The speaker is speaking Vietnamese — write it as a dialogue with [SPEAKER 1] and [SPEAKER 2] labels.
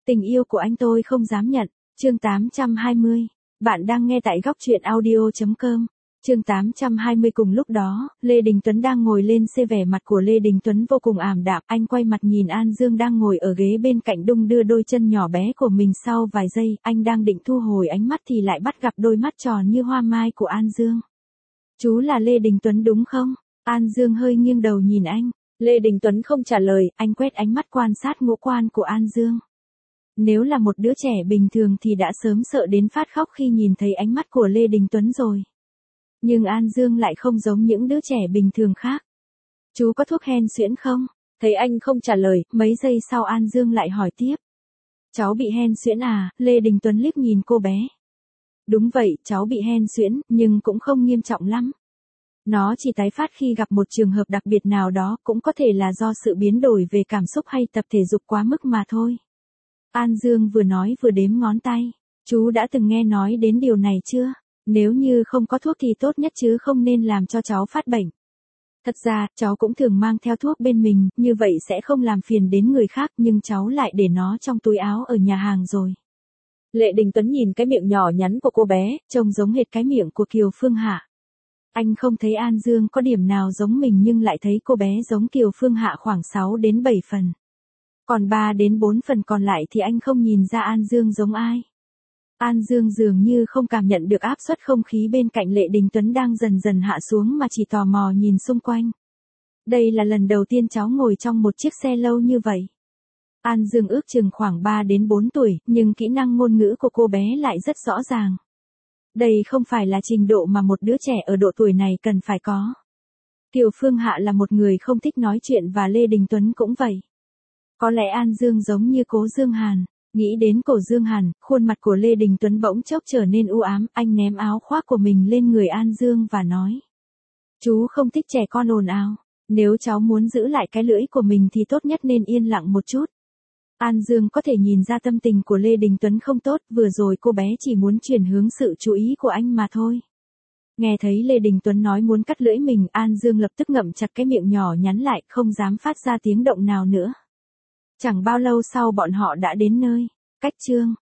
[SPEAKER 1] Tình yêu của anh tôi không dám nhận. Chương 820. Bạn đang nghe tại góc truyện audio.com. Chương 820. Cùng lúc đó, Lê Đình Tuấn đang ngồi lên xe, vẻ mặt của Lê Đình Tuấn vô cùng ảm đạm, anh quay mặt nhìn An Dương đang ngồi ở ghế bên cạnh đung đưa đôi chân nhỏ bé của mình. Sau vài giây, anh đang định thu hồi ánh mắt thì lại bắt gặp đôi mắt tròn như hoa mai của An Dương. Chú là Lê Đình Tuấn đúng không? An Dương hơi nghiêng đầu nhìn anh. Lê Đình Tuấn không trả lời, anh quét ánh mắt quan sát ngũ quan của An Dương. Nếu là một đứa trẻ bình thường thì đã sớm sợ đến phát khóc khi nhìn thấy ánh mắt của Lê Đình Tuấn rồi. Nhưng An Dương lại không giống những đứa trẻ bình thường khác. Chú có thuốc hen suyễn không? Thấy anh không trả lời, mấy giây sau An Dương lại hỏi tiếp. Cháu bị hen suyễn à? Lê Đình Tuấn liếc nhìn cô bé. Đúng vậy, cháu bị hen suyễn, nhưng cũng không nghiêm trọng lắm. Nó chỉ tái phát khi gặp một trường hợp đặc biệt nào đó, cũng có thể là do sự biến đổi về cảm xúc hay tập thể dục quá mức mà thôi. An Dương vừa nói vừa đếm ngón tay. Chú đã từng nghe nói đến điều này chưa? Nếu như không có thuốc thì tốt nhất chứ không nên làm cho cháu phát bệnh. Thật ra, cháu cũng thường mang theo thuốc bên mình, như vậy sẽ không làm phiền đến người khác, nhưng cháu lại để nó trong túi áo ở nhà hàng rồi. Lê Đình Tuấn nhìn cái miệng nhỏ nhắn của cô bé, trông giống hệt cái miệng của Kiều Phương Hạ. Anh không thấy An Dương có điểm nào giống mình nhưng lại thấy cô bé giống Kiều Phương Hạ khoảng 6 đến 7 phần. Còn 3 đến 4 phần còn lại thì anh không nhìn ra An Dương giống ai. An Dương dường như không cảm nhận được áp suất không khí bên cạnh Lê Đình Tuấn đang dần dần hạ xuống mà chỉ tò mò nhìn xung quanh. Đây là lần đầu tiên cháu ngồi trong một chiếc xe lâu như vậy. An Dương ước chừng khoảng 3 đến 4 tuổi, nhưng kỹ năng ngôn ngữ của cô bé lại rất rõ ràng. Đây không phải là trình độ mà một đứa trẻ ở độ tuổi này cần phải có. Kiều Phương Hạ là một người không thích nói chuyện và Lê Đình Tuấn cũng vậy. Có lẽ An Dương giống như Cố Dương Hàn. Nghĩ đến Cổ Dương Hàn, khuôn mặt của Lê Đình Tuấn bỗng chốc trở nên u ám, anh ném áo khoác của mình lên người An Dương và nói. Chú không thích trẻ con ồn ào. Nếu cháu muốn giữ lại cái lưỡi của mình thì tốt nhất nên yên lặng một chút. An Dương có thể nhìn ra tâm tình của Lê Đình Tuấn không tốt, vừa rồi cô bé chỉ muốn chuyển hướng sự chú ý của anh mà thôi. Nghe thấy Lê Đình Tuấn nói muốn cắt lưỡi mình, An Dương lập tức ngậm chặt cái miệng nhỏ nhắn lại, không dám phát ra tiếng động nào nữa. Chẳng bao lâu sau bọn họ đã đến nơi. Cách chương